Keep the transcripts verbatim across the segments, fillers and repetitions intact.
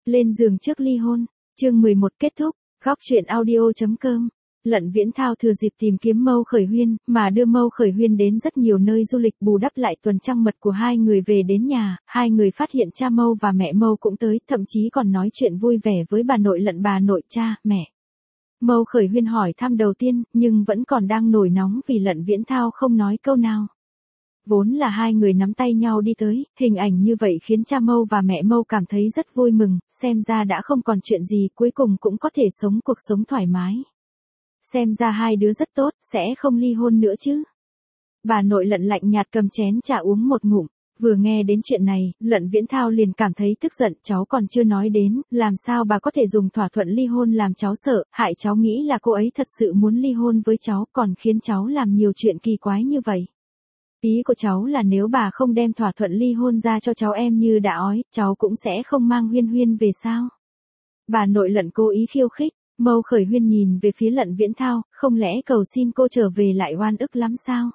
Lên giường trước ly hôn, chương mười một kết thúc, góc truyện audio chấm com. Lận Viễn Thao thừa dịp tìm kiếm Mâu Khởi Huyên, mà đưa Mâu Khởi Huyên đến rất nhiều nơi du lịch bù đắp lại tuần trăng mật của hai người về đến nhà, hai người phát hiện cha Mâu và mẹ Mâu cũng tới, thậm chí còn nói chuyện vui vẻ với bà nội Lận bà nội cha, mẹ. Mâu Khởi Huyên hỏi thăm đầu tiên, nhưng vẫn còn đang nổi nóng vì Lận Viễn Thao không nói câu nào. Vốn là hai người nắm tay nhau đi tới, hình ảnh như vậy khiến cha Mâu và mẹ Mâu cảm thấy rất vui mừng, xem ra đã không còn chuyện gì, cuối cùng cũng có thể sống cuộc sống thoải mái. Xem ra hai đứa rất tốt, sẽ không ly hôn nữa chứ. Bà nội Lận lạnh nhạt cầm chén trà uống một ngụm, vừa nghe đến chuyện này, Lận Viễn Thao liền cảm thấy tức giận, cháu còn chưa nói đến, làm sao bà có thể dùng thỏa thuận ly hôn làm cháu sợ, hại cháu nghĩ là cô ấy thật sự muốn ly hôn với cháu, còn khiến cháu làm nhiều chuyện kỳ quái như vậy. Ý của cháu là nếu bà không đem thỏa thuận ly hôn ra cho cháu em như đã ói, cháu cũng sẽ không mang Huyên Huyên về sao? Bà nội Lận cố ý khiêu khích. Mâu Khởi Huyên nhìn về phía Lận Viễn Thao, không lẽ cầu xin cô trở về lại oan ức lắm sao?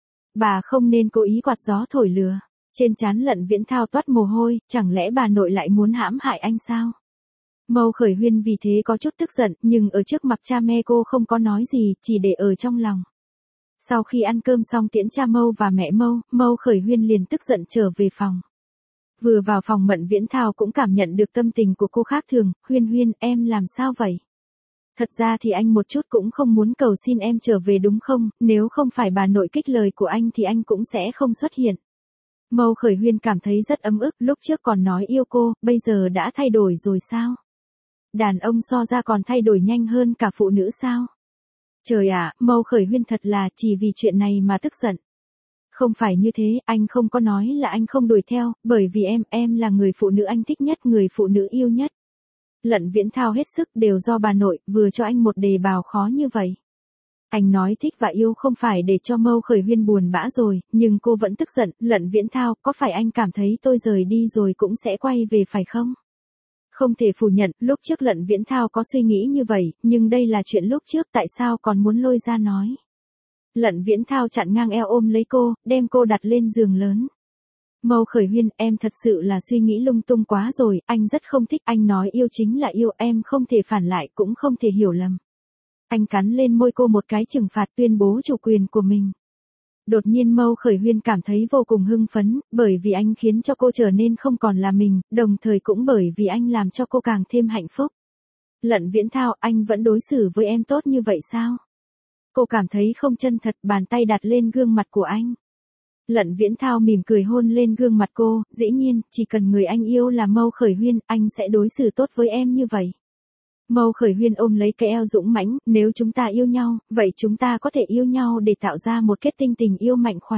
Bà không nên cố ý quạt gió thổi lửa. Trên trán Lận Viễn Thao toát mồ hôi, chẳng lẽ bà nội lại muốn hãm hại anh sao? Mâu Khởi Huyên vì thế có chút tức giận, nhưng ở trước mặt cha mẹ cô không có nói gì, chỉ để ở trong lòng. Sau khi ăn cơm xong tiễn cha Mâu và mẹ Mâu, Mâu Khởi Huyên liền tức giận trở về phòng. Vừa vào phòng Lận Viễn Thao cũng cảm nhận được tâm tình của cô khác thường, Huyên Huyên, em làm sao vậy? Thật ra thì anh một chút cũng không muốn cầu xin em trở về đúng không, nếu không phải bà nội kích lời của anh thì anh cũng sẽ không xuất hiện. Mâu Khởi Huyên cảm thấy rất ấm ức, lúc trước còn nói yêu cô, bây giờ đã thay đổi rồi sao? Đàn ông so ra còn thay đổi nhanh hơn cả phụ nữ sao? Trời ạ, Mâu Khởi Huyên thật là chỉ vì chuyện này mà tức giận. Không phải như thế, anh không có nói là anh không đuổi theo, bởi vì em, em là người phụ nữ anh thích nhất, người phụ nữ yêu nhất. Lận Viễn Thao hết sức đều do bà nội, vừa cho anh một đề bào khó như vậy. Anh nói thích và yêu không phải để cho Mâu Khởi Huyên buồn bã rồi, nhưng cô vẫn tức giận, Lận Viễn Thao, có phải anh cảm thấy tôi rời đi rồi cũng sẽ quay về phải không? Không thể phủ nhận, lúc trước Lận Viễn Thao có suy nghĩ như vậy, nhưng đây là chuyện lúc trước, tại sao còn muốn lôi ra nói? Lận Viễn Thao chặn ngang eo ôm lấy cô, đem cô đặt lên giường lớn. Mâu Khởi Huyên, em thật sự là suy nghĩ lung tung quá rồi, anh rất không thích, anh nói yêu chính là yêu, em không thể phản lại, cũng không thể hiểu lầm. Anh cắn lên môi cô một cái trừng phạt, tuyên bố chủ quyền của mình. Đột nhiên Mâu Khởi Huyên cảm thấy vô cùng hưng phấn, bởi vì anh khiến cho cô trở nên không còn là mình, đồng thời cũng bởi vì anh làm cho cô càng thêm hạnh phúc. Lận Viễn Thao, anh vẫn đối xử với em tốt như vậy sao? Cô cảm thấy không chân thật, bàn tay đặt lên gương mặt của anh. Lận Viễn Thao mỉm cười hôn lên gương mặt cô, dĩ nhiên, chỉ cần người anh yêu là Mâu Khởi Huyên, anh sẽ đối xử tốt với em như vậy. Mâu Khởi Huyên ôm lấy cái eo dũng mãnh, nếu chúng ta yêu nhau, vậy chúng ta có thể yêu nhau để tạo ra một kết tinh tình yêu mạnh khỏe.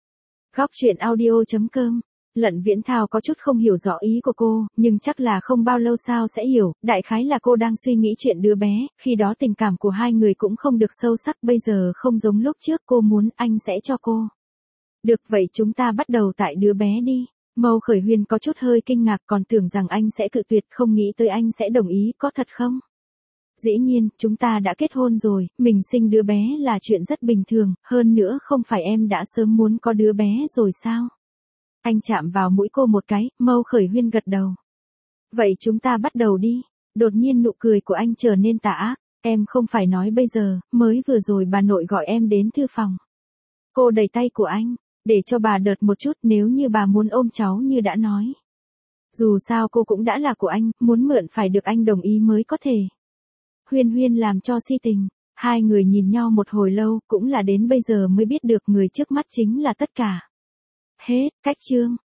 Góc truyện audio chấm com. Lận Viễn Thao có chút không hiểu rõ ý của cô, nhưng chắc là không bao lâu sau sẽ hiểu, đại khái là cô đang suy nghĩ chuyện đứa bé, khi đó tình cảm của hai người cũng không được sâu sắc, bây giờ không giống lúc trước, cô muốn anh sẽ cho cô. Được vậy chúng ta bắt đầu tại đứa bé đi. Mâu Khởi Huyên có chút hơi kinh ngạc, còn tưởng rằng anh sẽ cự tuyệt, không nghĩ tới anh sẽ đồng ý, có thật không? Dĩ nhiên, chúng ta đã kết hôn rồi, mình sinh đứa bé là chuyện rất bình thường, hơn nữa không phải em đã sớm muốn có đứa bé rồi sao? Anh chạm vào mũi cô một cái, Mâu Khởi Huyên gật đầu. Vậy chúng ta bắt đầu đi. Đột nhiên nụ cười của anh trở nên tà ác, em không phải nói bây giờ, mới vừa rồi bà nội gọi em đến thư phòng. Cô đẩy tay của anh. Để cho bà đợt một chút, nếu như bà muốn ôm cháu như đã nói. Dù sao cô cũng đã là của anh, muốn mượn phải được anh đồng ý mới có thể. Huyên Huyên làm cho si tình, hai người nhìn nhau một hồi lâu, cũng là đến bây giờ mới biết được người trước mắt chính là tất cả. Hết, cách chương.